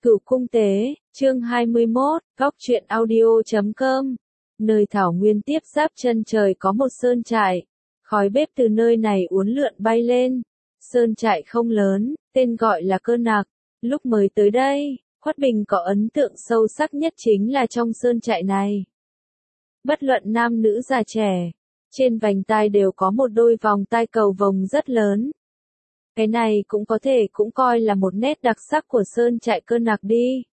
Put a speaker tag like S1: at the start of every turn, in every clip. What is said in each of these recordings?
S1: Cửu Cung Tế, chương 21, góc truyện audio.com. Nơi thảo nguyên tiếp giáp chân trời có một sơn trại. Khói bếp từ nơi này uốn lượn bay lên. Sơn trại không lớn, tên gọi là Cơ Nạc. Lúc mới tới đây, Khuất Bình có ấn tượng sâu sắc nhất chính là trong sơn trại này. Bất luận nam nữ già trẻ, trên vành tai đều có một đôi vòng tai cầu vồng rất lớn. Cái này cũng coi là một nét đặc sắc của sơn trại Cơ Nạc đi.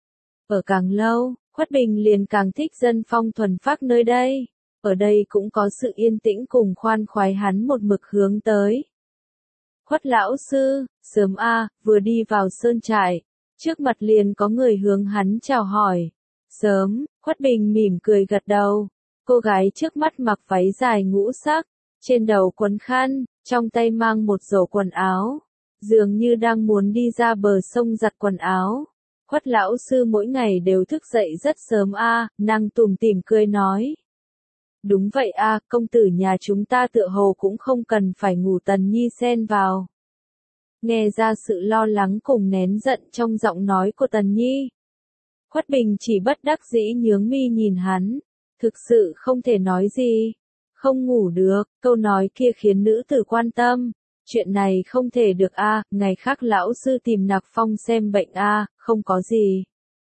S1: Ở càng lâu, Khuất Bình liền càng thích dân phong thuần phác nơi đây. Ở đây cũng có sự yên tĩnh cùng khoan khoái hắn một mực hướng tới. Khuất lão sư, sớm vừa đi vào sơn trại, trước mặt liền có người hướng hắn chào hỏi. Sớm, Khuất Bình mỉm cười gật đầu. Cô gái trước mắt mặc váy dài ngũ sắc, trên đầu quấn khăn, trong tay mang một rổ quần áo, dường như đang muốn đi ra bờ sông giặt quần áo. Khuất lão sư mỗi ngày đều thức dậy rất sớm nàng tủm tỉm cười nói. Đúng vậy công tử nhà chúng ta tựa hồ cũng không cần phải ngủ. Tần Nhi xen vào. Nghe ra sự lo lắng cùng nén giận trong giọng nói của Tần Nhi. Khuất Bình chỉ bất đắc dĩ nhướng mi nhìn hắn, thực sự không thể nói gì. Không ngủ được, câu nói kia khiến nữ tử quan tâm. Chuyện này không thể được ngày khác lão sư tìm Nạc Phong xem bệnh không có gì.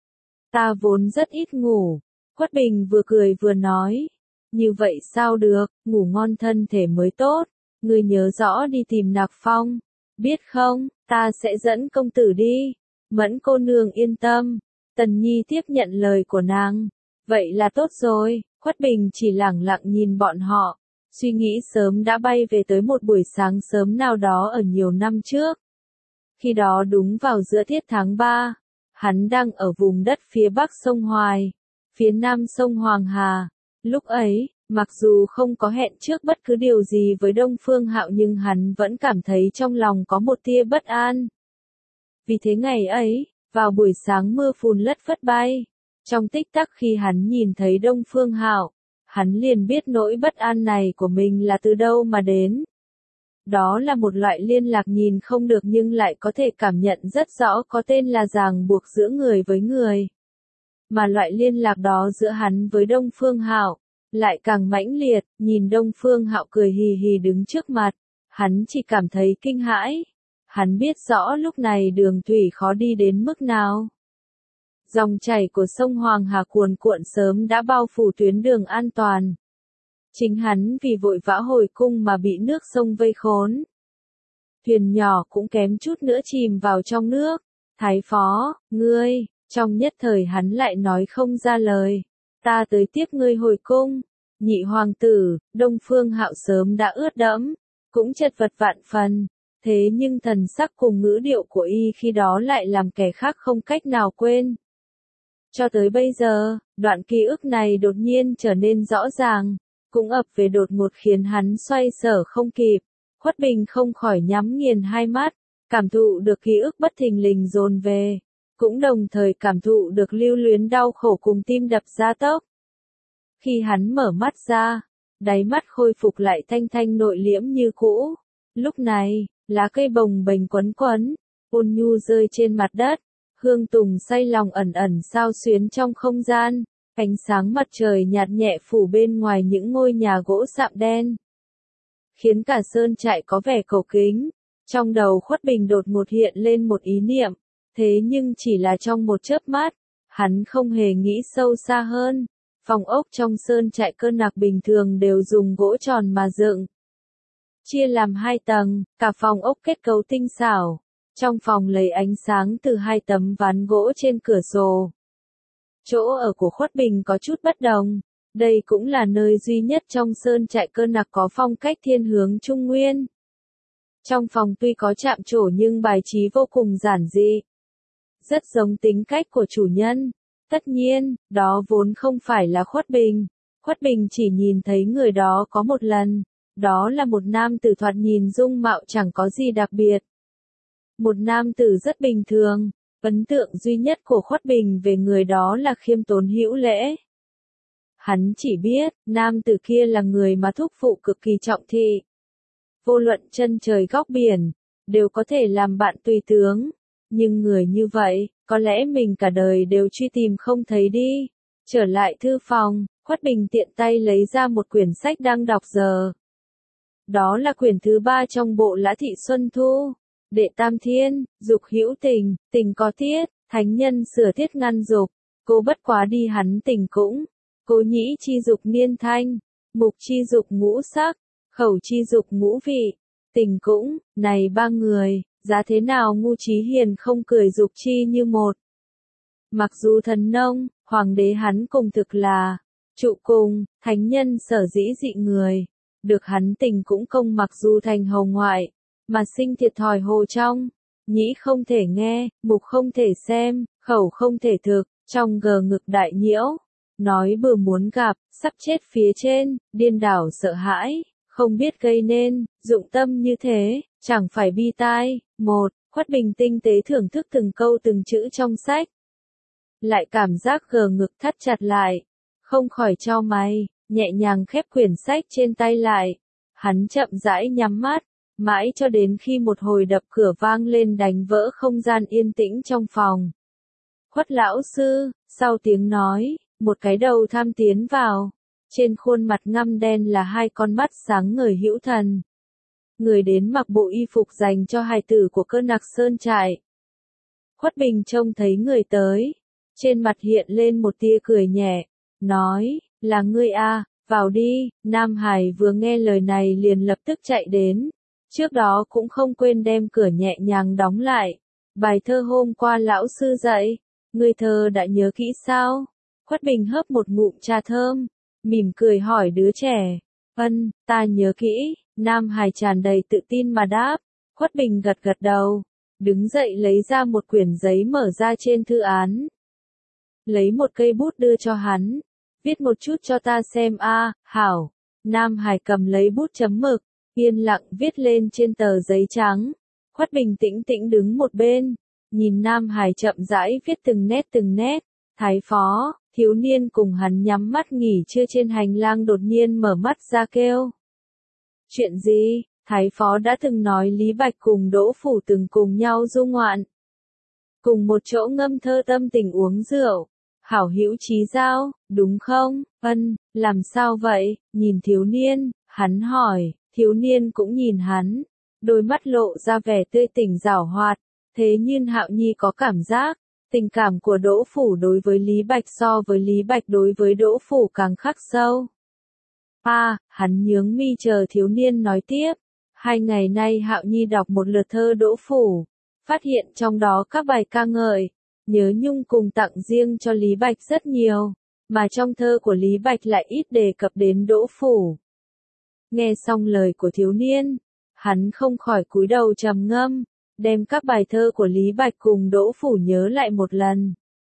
S1: Ta vốn rất ít ngủ. Khuất Bình vừa cười vừa nói. Như vậy sao được, ngủ ngon thân thể mới tốt. Ngươi nhớ rõ đi tìm Nạc Phong. Biết không, ta sẽ dẫn công tử đi. Mẫn cô nương yên tâm. Tần Nhi tiếp nhận lời của nàng. Vậy là tốt rồi. Khuất Bình chỉ lẳng lặng nhìn bọn họ, suy nghĩ sớm đã bay về tới một buổi sáng sớm nào đó ở nhiều năm trước. Khi đó đúng vào giữa tiết tháng 3, hắn đang ở vùng đất phía bắc sông Hoài, phía nam sông Hoàng Hà. Lúc ấy, mặc dù không có hẹn trước bất cứ điều gì với Đông Phương Hạo nhưng hắn vẫn cảm thấy trong lòng có một tia bất an. Vì thế ngày ấy, vào buổi sáng mưa phùn lất phất bay. Trong tích tắc khi hắn nhìn thấy Đông Phương Hạo, hắn liền biết nỗi bất an này của mình là từ đâu mà đến. Đó là một loại liên lạc nhìn không được nhưng lại có thể cảm nhận rất rõ, có tên là ràng buộc giữa người với người. Mà loại liên lạc đó giữa hắn với Đông Phương Hạo lại càng mãnh liệt. Nhìn Đông Phương Hạo cười hì hì đứng trước mặt, hắn chỉ cảm thấy kinh hãi. Hắn biết rõ lúc này đường thủy khó đi đến mức nào. Dòng chảy của sông Hoàng Hà cuồn cuộn sớm đã bao phủ tuyến đường an toàn. Chính hắn vì vội vã hồi cung mà bị nước sông vây khốn. Thuyền nhỏ cũng kém chút nữa chìm vào trong nước. Thái phó, ngươi, trong nhất thời hắn lại nói không ra lời. Ta tới tiếp ngươi hồi cung. Nhị hoàng tử, Đông Phương Hạo sớm đã ướt đẫm, cũng chật vật vạn phần. Thế nhưng thần sắc cùng ngữ điệu của y khi đó lại làm kẻ khác không cách nào quên. Cho tới bây giờ, đoạn ký ức này đột nhiên trở nên rõ ràng, cũng ập về đột ngột khiến hắn xoay sở không kịp. Khuất Bình không khỏi nhắm nghiền hai mắt, cảm thụ được ký ức bất thình lình dồn về, cũng đồng thời cảm thụ được lưu luyến đau khổ cùng tim đập gia tốc. Khi hắn mở mắt ra, đáy mắt khôi phục lại thanh thanh nội liễm như cũ. Lúc này, lá cây bồng bềnh quấn quấn, ôn nhu rơi trên mặt đất. Hương tùng say lòng ẩn ẩn xao xuyến trong không gian, ánh sáng mặt trời nhạt nhẹ phủ bên ngoài những ngôi nhà gỗ sạm đen, khiến cả sơn trại có vẻ cổ kính. Trong đầu Khuất Bình đột ngột hiện lên một ý niệm, thế nhưng chỉ là trong một chớp mắt, hắn không hề nghĩ sâu xa hơn. Phòng ốc trong sơn trại Cơ Nạc bình thường đều dùng gỗ tròn mà dựng, chia làm 2 tầng, cả phòng ốc kết cấu tinh xảo. Trong phòng lấy ánh sáng từ 2 tấm ván gỗ trên cửa sổ. Chỗ ở của Khuất Bình có chút bất đồng. Đây cũng là nơi duy nhất trong sơn trại Cơ Nạc có phong cách thiên hướng Trung Nguyên. Trong phòng tuy có chạm trổ nhưng bài trí vô cùng giản dị. Rất giống tính cách của chủ nhân. Tất nhiên, đó vốn không phải là Khuất Bình. Khuất Bình chỉ nhìn thấy người đó có một lần. Đó là một nam tử thoạt nhìn dung mạo chẳng có gì đặc biệt. Một nam tử rất bình thường, ấn tượng duy nhất của Khuất Bình về người đó là khiêm tốn hữu lễ. Hắn chỉ biết, nam tử kia là người mà thúc phụ cực kỳ trọng thị. Vô luận chân trời góc biển, đều có thể làm bạn tùy tướng. Nhưng người như vậy, có lẽ mình cả đời đều truy tìm không thấy đi. Trở lại thư phòng, Khuất Bình tiện tay lấy ra một quyển sách đang đọc giờ. Đó là quyển thứ 3 trong bộ Lã Thị Xuân Thu. Đệ tam thiên, dục hữu tình, tình có tiết, thánh nhân sửa tiết ngăn dục. Cố bất quá đi hắn tình cũng. Cố nhĩ chi dục niên thanh, mục chi dục ngũ sắc, khẩu chi dục ngũ vị. Tình cũng, này ba người, giá thế nào ngu trí hiền không cười dục chi như một. Mặc dù thần nông, hoàng đế hắn cùng thực là trụ cùng, thánh nhân sở dĩ dị người, được hắn tình cũng công mặc dù thành hầu ngoại, mà sinh thiệt thòi hồ trong, nhĩ không thể nghe, mục không thể xem, khẩu không thể thực, trong gờ ngực đại nhiễu, nói bừa muốn gặp, sắp chết phía trên, điên đảo sợ hãi, không biết gây nên, dụng tâm như thế, chẳng phải bi tai. Một, Khuất Bình tinh tế thưởng thức từng câu từng chữ trong sách. Lại cảm giác gờ ngực thắt chặt lại, không khỏi chau mày, nhẹ nhàng khép quyển sách trên tay lại. Hắn chậm rãi nhắm mắt, mãi cho đến khi một hồi đập cửa vang lên đánh vỡ không gian yên tĩnh trong phòng. Khuất lão sư, sau tiếng nói, một cái đầu tham tiến vào. Trên khuôn mặt ngăm đen là hai con mắt sáng ngời hữu thần. Người đến mặc bộ y phục dành cho hài tử của Cơ Nặc Sơn trại. Khuất Bình trông thấy người tới, trên mặt hiện lên một tia cười nhẹ, nói, là ngươi a, vào đi. Nam Hải vừa nghe lời này liền lập tức chạy đến, trước đó cũng không quên đem cửa nhẹ nhàng đóng lại. Bài thơ hôm qua lão sư dạy, ngươi thơ đã nhớ kỹ sao? Khuất Bình hớp một ngụm trà thơm, mỉm cười hỏi đứa trẻ. Vâng, ta nhớ kỹ. Nam Hải tràn đầy tự tin mà đáp. Khuất Bình gật gật đầu, đứng dậy lấy ra một quyển giấy mở ra trên thư án. Lấy một cây bút đưa cho hắn, viết một chút cho ta xem a. Hảo. Nam Hải cầm lấy bút chấm mực, yên lặng viết lên trên tờ giấy trắng. Khuất Bình tĩnh tĩnh đứng một bên, nhìn Nam Hải chậm rãi viết từng nét từng nét. Thái phó, thiếu niên cùng hắn nhắm mắt nghỉ trưa trên hành lang đột nhiên mở mắt ra kêu. Chuyện gì? Thái phó đã từng nói Lý Bạch cùng Đỗ Phủ từng cùng nhau du ngoạn. Cùng một chỗ ngâm thơ tâm tình uống rượu. Hảo hữu chí giao, đúng không? Vâng, làm sao vậy? Nhìn thiếu niên, hắn hỏi, thiếu niên cũng nhìn hắn. Đôi mắt lộ ra vẻ tươi tỉnh giảo hoạt. Thế nhưng Hạo Nhi có cảm giác, tình cảm của Đỗ Phủ đối với Lý Bạch so với Lý Bạch đối với Đỗ Phủ càng khắc sâu. Hắn nhướng mi chờ thiếu niên nói tiếp. 2 ngày nay Hạo Nhi đọc một lượt thơ Đỗ Phủ, phát hiện trong đó các bài ca ngợi, nhớ nhung cùng tặng riêng cho Lý Bạch rất nhiều, mà trong thơ của Lý Bạch lại ít đề cập đến Đỗ Phủ. Nghe xong lời của thiếu niên, hắn không khỏi cúi đầu trầm ngâm, đem các bài thơ của Lý Bạch cùng Đỗ Phủ nhớ lại một lần.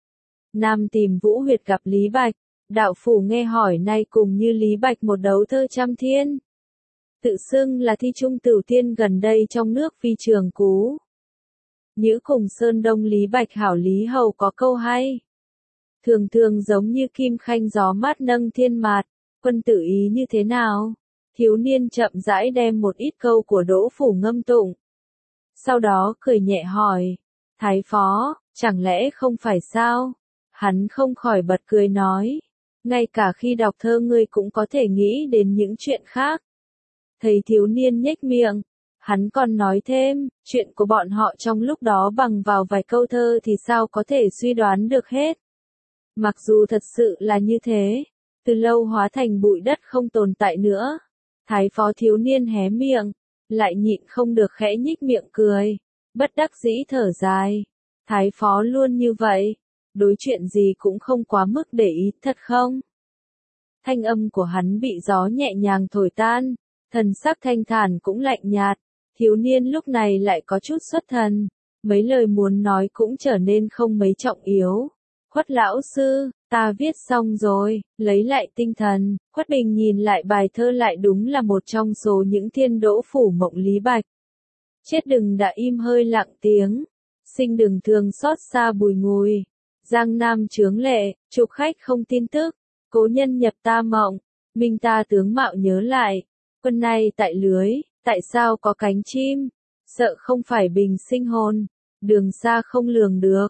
S1: Nam tìm Vũ Huyệt gặp Lý Bạch. Đạo phủ nghe hỏi nay cùng như Lý Bạch một đấu thơ trăm thiên. Tự xưng là thi trung tửu tiên gần đây trong nước phi trường cú. Nhữ cùng Sơn Đông Lý Bạch hảo Lý Hầu có câu hay. Thường thường giống như kim khanh gió mát nâng thiên mạt, quân tử ý như thế nào? Thiếu niên chậm rãi đem một ít câu của Đỗ Phủ ngâm tụng. Sau đó cười nhẹ hỏi, Thái phó, chẳng lẽ không phải sao? Hắn không khỏi bật cười nói. Ngay cả khi đọc thơ ngươi cũng có thể nghĩ đến những chuyện khác. Thấy thiếu niên nhếch miệng, hắn còn nói thêm, chuyện của bọn họ trong lúc đó bằng vào vài câu thơ thì sao có thể suy đoán được hết. Mặc dù thật sự là như thế, từ lâu hóa thành bụi đất không tồn tại nữa. Thái phó thiếu niên hé miệng, lại nhịn không được khẽ nhích miệng cười, bất đắc dĩ thở dài. Thái phó luôn như vậy. Đối chuyện gì cũng không quá mức để ý, thật không? Thanh âm của hắn bị gió nhẹ nhàng thổi tan, thần sắc thanh thản cũng lạnh nhạt, thiếu niên lúc này lại có chút xuất thần, mấy lời muốn nói cũng trở nên không mấy trọng yếu. Khuất lão sư, ta viết xong rồi, lấy lại tinh thần. Khuất Bình nhìn lại bài thơ lại đúng là một trong số những thiên Đỗ Phủ mộng Lý Bạch. Chết đừng đã im hơi lặng tiếng, sinh đừng thương xót xa bùi ngùi. Giang Nam chướng lệ, trục khách không tin tức, cố nhân nhập ta mộng, minh ta tướng mạo nhớ lại, quân này tại lưới, tại sao có cánh chim, sợ không phải bình sinh hồn, đường xa không lường được,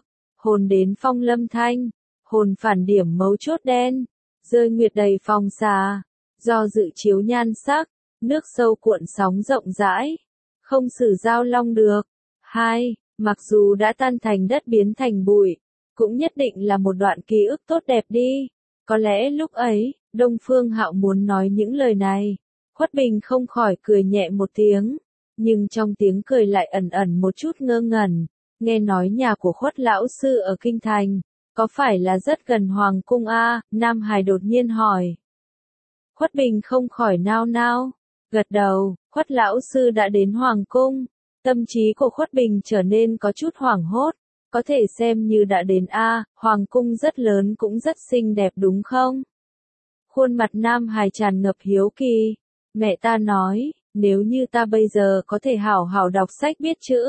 S1: hồn đến phong lâm thanh, hồn phản điểm mấu chốt đen, rơi nguyệt đầy phòng xà, do dự chiếu nhan sắc, nước sâu cuộn sóng rộng rãi, không xử giao long được. 2. Mặc dù đã tan thành đất biến thành bụi, cũng nhất định là một đoạn ký ức tốt đẹp đi. Có lẽ lúc ấy, Đông Phương Hạo muốn nói những lời này. Khuất Bình không khỏi cười nhẹ một tiếng, nhưng trong tiếng cười lại ẩn ẩn một chút ngơ ngẩn. Nghe nói nhà của Khuất lão sư ở Kinh Thành, có phải là rất gần Hoàng cung a? Nam Hải đột nhiên hỏi. Khuất Bình không khỏi nao nao, gật đầu, Khuất lão sư đã đến Hoàng cung. Tâm trí của Khuất Bình trở nên có chút hoảng hốt, có thể xem như đã đến a, Hoàng cung rất lớn cũng rất xinh đẹp đúng không? Khuôn mặt Nam Hải tràn ngập hiếu kỳ, mẹ ta nói, nếu như ta bây giờ có thể hảo hảo đọc sách biết chữ,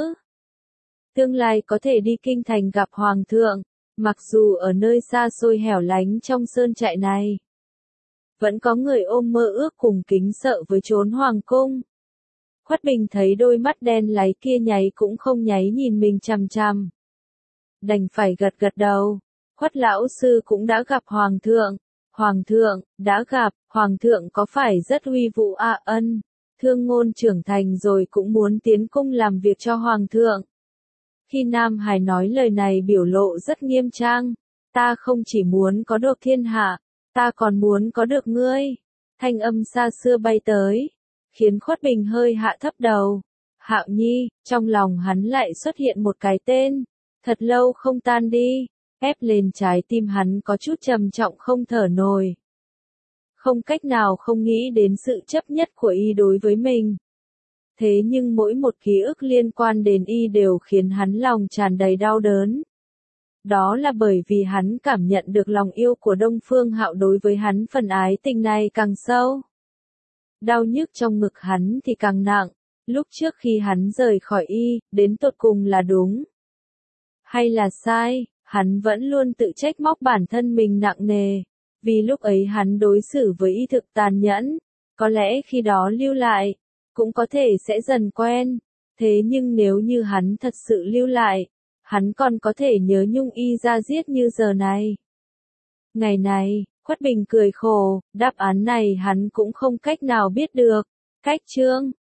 S1: tương lai có thể đi kinh thành gặp Hoàng thượng, mặc dù ở nơi xa xôi hẻo lánh trong sơn trại này, vẫn có người ôm mơ ước cùng kính sợ với chốn Hoàng cung. Khuất Bình thấy đôi mắt đen láy kia nháy cũng không nháy nhìn mình chằm chằm. Đành phải gật gật đầu. Khuất lão sư cũng đã gặp Hoàng thượng. Hoàng thượng, đã gặp, Hoàng thượng có phải rất uy vũ a? Ân. Thương Ngôn trưởng thành rồi cũng muốn tiến cung làm việc cho Hoàng thượng. Khi Nam Hải nói lời này biểu lộ rất nghiêm trang. Ta không chỉ muốn có được thiên hạ, ta còn muốn có được ngươi. Thanh âm xa xưa bay tới, khiến Khuất Bình hơi hạ thấp đầu. Hạo Nhi, trong lòng hắn lại xuất hiện một cái tên, thật lâu không tan đi, ép lên trái tim hắn có chút trầm trọng không thở nổi. Không cách nào không nghĩ đến sự chấp nhất của y đối với mình. Thế nhưng mỗi một ký ức liên quan đến y đều khiến hắn lòng tràn đầy đau đớn. Đó là bởi vì hắn cảm nhận được lòng yêu của Đông Phương Hạo đối với hắn, phần ái tình này càng sâu. Đau nhức trong ngực hắn thì càng nặng, lúc trước khi hắn rời khỏi y, đến tột cùng là đúng hay là sai, hắn vẫn luôn tự trách móc bản thân mình nặng nề, vì lúc ấy hắn đối xử với y thực tàn nhẫn, có lẽ khi đó lưu lại, cũng có thể sẽ dần quen, thế nhưng nếu như hắn thật sự lưu lại, hắn còn có thể nhớ nhung y ra giết như giờ này. Ngày này, Khuất Bình cười khổ, đáp án này hắn cũng không cách nào biết được. Cách chương